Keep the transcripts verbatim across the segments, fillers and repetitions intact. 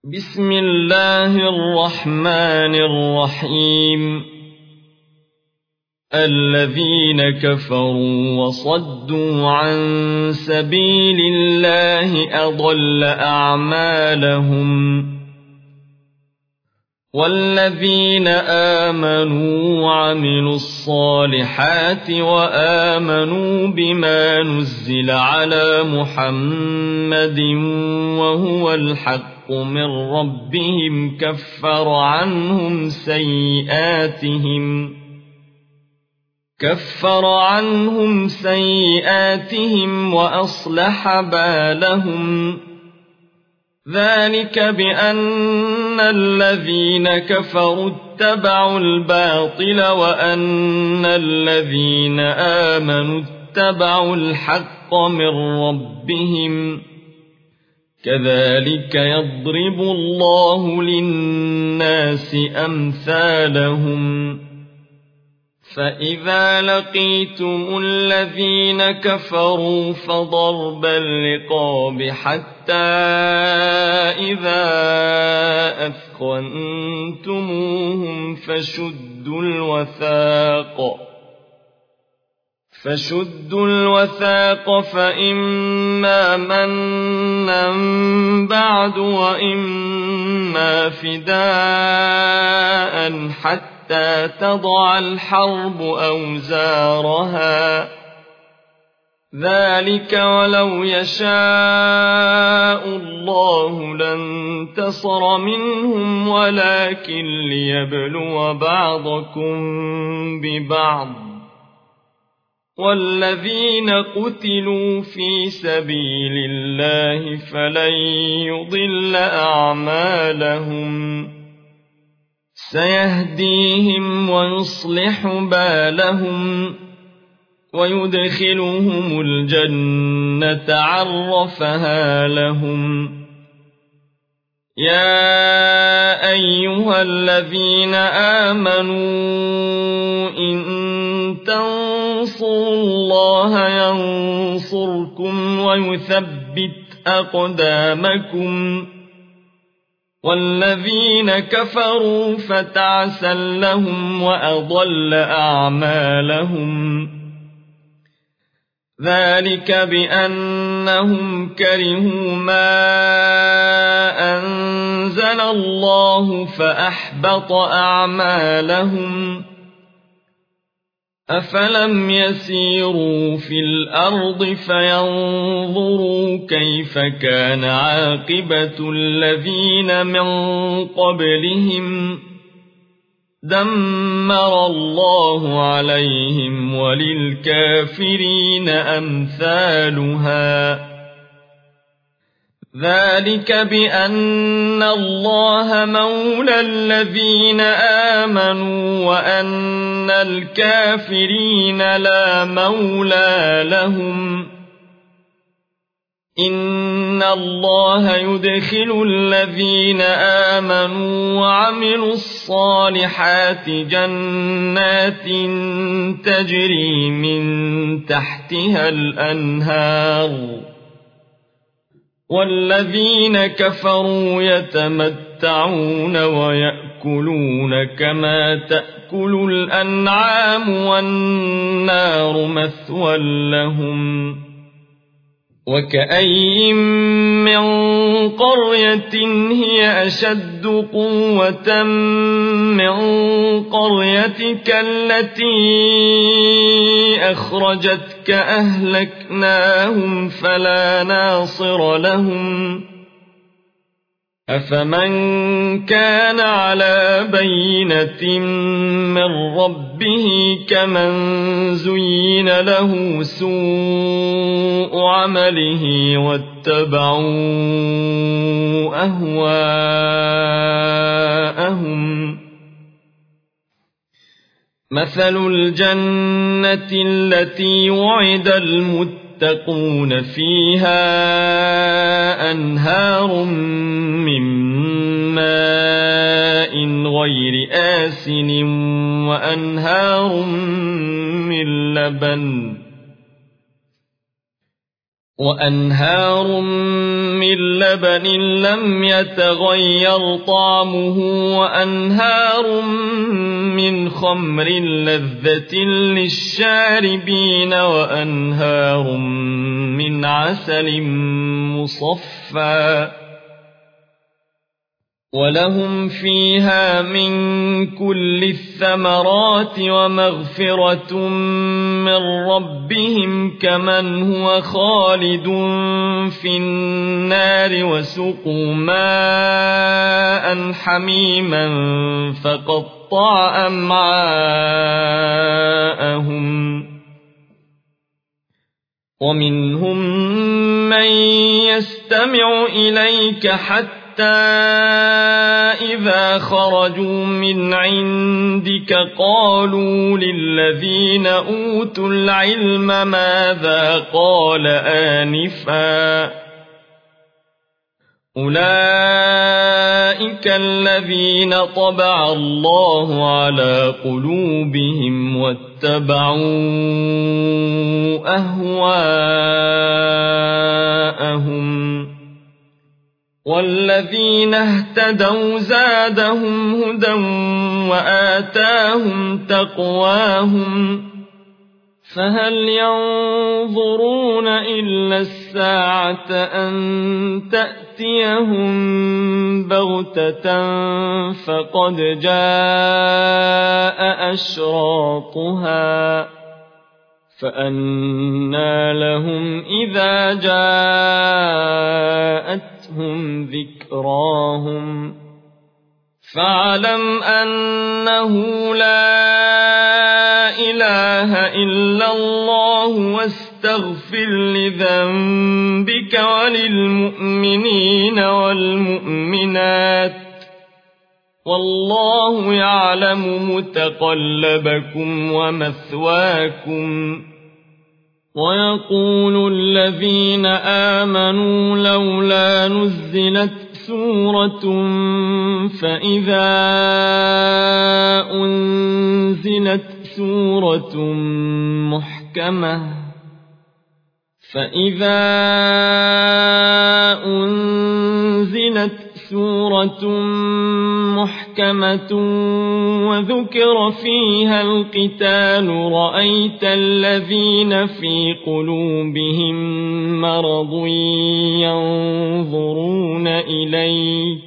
بسم الله الرحمن الرحيم الذين كفروا وصدوا عن سبيل الله أضل أعمالهم والذين آمنوا وعملوا الصالحات وآمنوا بما نزل على محمد وهو الحق من ربهم كفر عنهم سيئاتهم كفر عنهم سيئاتهم وأصلح بالهم ذلك بأن الذين كفروا اتبعوا الباطل وأن الذين آمنوا اتبعوا الحق من ربهم كذلك يضرب الله للناس أمثالهم فإذا لقيتم الذين كفروا فضرب الرقاب حتى إذا أثخنتموهم فشدوا الوثاق فشدوا الوثاق فإما منا بعد وإما فداء حتى تضع الحرب أوزارها ذلك ولو يشاء الله لانتصر منهم ولكن ليبلو بعضكم ببعض والذين قتلوا في سبيل الله فلن يضل أعمالهم سيهديهم ويصلح بالهم ويدخلهم الجنة عرفها لهم يا أيها الذين آمنوا إن تنصروا الله ينصركم ويثبت أقدامكم والذين كفروا فتعسا لهم وأضل أعمالهم ذلك بأنهم كرهوا ما أنزل الله فأحبط أعمالهم أفلم يسيروا في الأرض فينظروا كيف كان عاقبة الذين من قبلهم دمر الله عليهم وللكافرين أمثالها ذلك بأن الله مولى الذين آمنوا وأن الكافرين لا مولى لهم إن الله يدخل الذين آمنوا وعملوا الصالحات جنات تجري من تحتها الأنهار والذين كفروا يتمتعون ويأكلون كما تأكل الأنعام والنار مثوى لهم وكأي من قرية هي أشد قوة من قريتك التي أخرجتك أهلكناهم فلا ناصر لهم أفمن كان على بينة من ربه كمن زين له سوء عمله واتبعوا أهواءهم مثل الجنة التي وعد المتقون فيها أنهار من ماء غير آسن وأنهار من لبن وأنهار من لبن لم يتغير طعمه وأنهار من خمر لذة للشاربين وأنهار من عسل مصفى ولهم فيها من كل الثمرات ومغفرة من ربهم كمن هو خالد في النار وسقوا ماء حميما فقطع أمعاءهم ومنهم من يستمع إليك حتى إذا خرجوا من عندك قالوا للذين أوتوا العلم ماذا قال آنفا أولئك الذين طبع الله على قلوبهم واتبعوا أهواءهم والذين اهتدوا زادهم هدى وآتاهم تقواهم فهل ينظرون إلا الساعة أن تأتيهم بغتة فقد جاء أشراطها فأنى لهم إذا جاءتهم ذكراهم فاعلم أنه لا إله إلا الله واستغفر لذنبك وللمؤمنين والمؤمنات والله يعلم متقلبكم ومثواكم ويقول الذين آمنوا لولا نزلت سورة فإذا أنزلت سورة محكمة فإذا أنزلت سورة محكمة وذكر فيها القتال رأيت الذين في قلوبهم مرض ينظرون إليك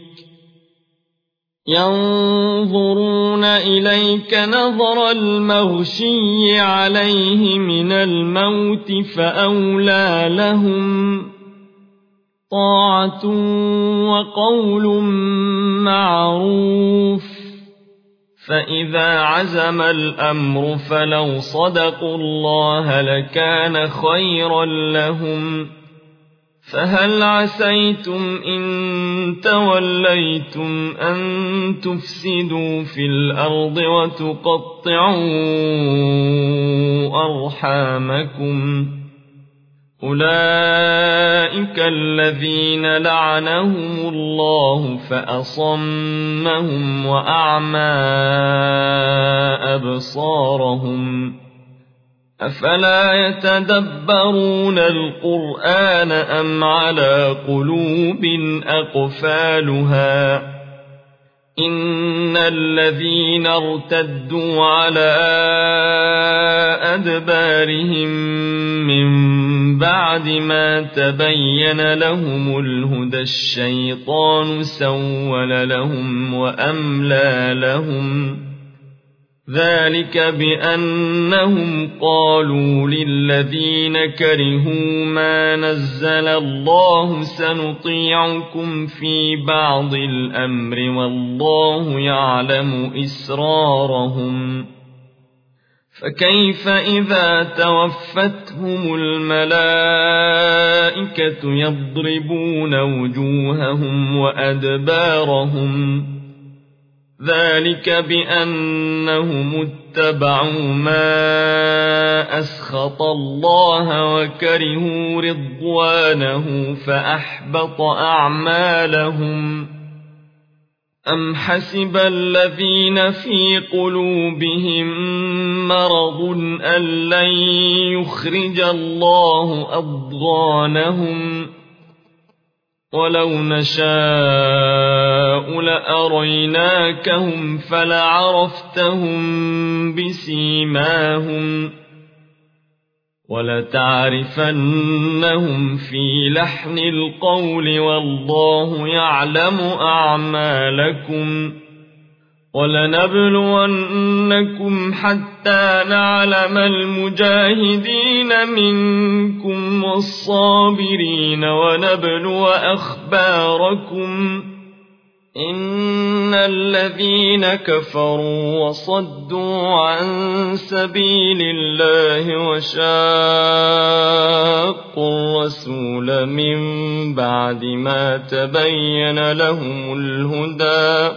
ينظرون إليك نظر المغشي عليه من الموت فأولى لهم طاعة وقول معروف فإذا عزم الأمر فلو صدقوا الله لكان خيرا لهم فهل عسيتم إن توليتم أن تفسدوا في الأرض وتقطعوا أرحامكم أولئك الذين لعنهم الله فأصمهم وأعمى أبصارهم أفلا يتدبرون القرآن أم على قلوب أقفالها إن الذين ارتدوا على أدبارهم من بعد ما تبين لهم الهدى الشيطان سول لهم وأملى لهم ذلك بأنهم قالوا للذين كرهوا ما نزل الله سنطيعكم في بعض الأمر والله يعلم إسرارهم فكيف إذا توفتهم الملائكة يضربون وجوههم وأدبارهم ذلك بأنهم اتبعوا ما أسخط الله وكرهوا رضوانه فأحبط أعمالهم أم حسب الذين في قلوبهم مرض أن لن يخرج الله أضغانهم ولو نشاء لأريناكهم فلعرفتهم بسيماهم ولتعرفنهم في لحن القول والله يعلم أعمالكم ولنبلونكم حتى نعلم المجاهدين منكم والصابرين ونبلو أخباركم إن الذين كفروا وصدوا عن سبيل الله وشاقوا الرسول من بعد ما تبين لهم الهدى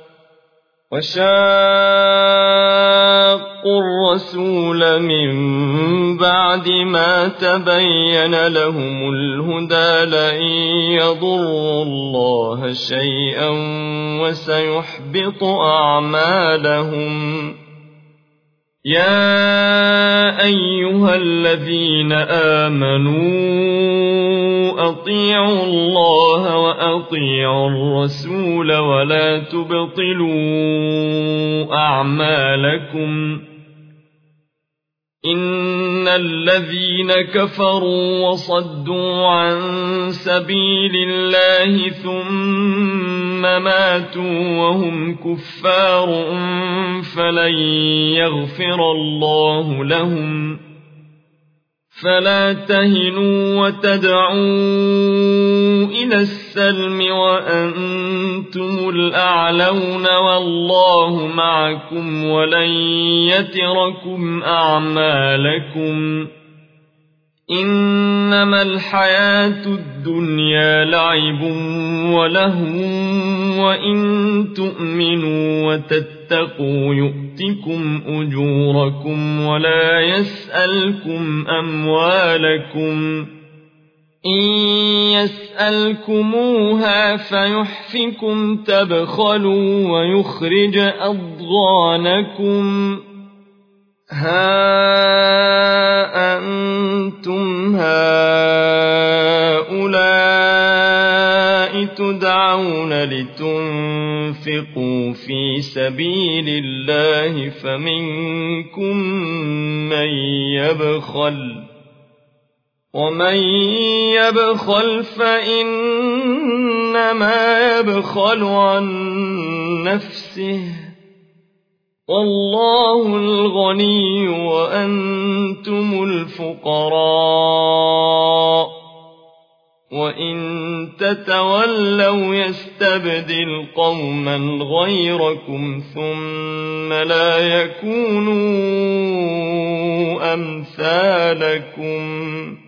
وشاقوا الرسول من بعد ما تبين لهم الهدى لن يضروا الله شيئا وسيحبط أعمالهم يا أيها الذين آمنوا أطيعوا الله وأطيعوا الرسول ولا تبطلوا أعمالكم إن الذين كفروا وصدوا عن سبيل الله ثم ماتوا وهم كفار فلن يغفر الله لهم فلا تهنوا وتدعوا إلى السلم وأنتم الأعلون والله معكم ولن يتركم أعمالكم إنما الحياة الدنيا لعب ولهو وإن تؤمنوا وتتقوا يؤتكم أجوركم ولا يسألكم أموالكم إن يسألكموها فيحفكم تبخلوا ويخرج أضغانكم ها أنتم هؤلاء تدعون لتنفقوا في سبيل الله فمنكم من يبخل ومن يبخل فإنما يبخل عن نفسه والله الغني وأنتم الفقراء وإن تتولوا يستبدل قوما غيركم ثم لا يكونوا أمثالكم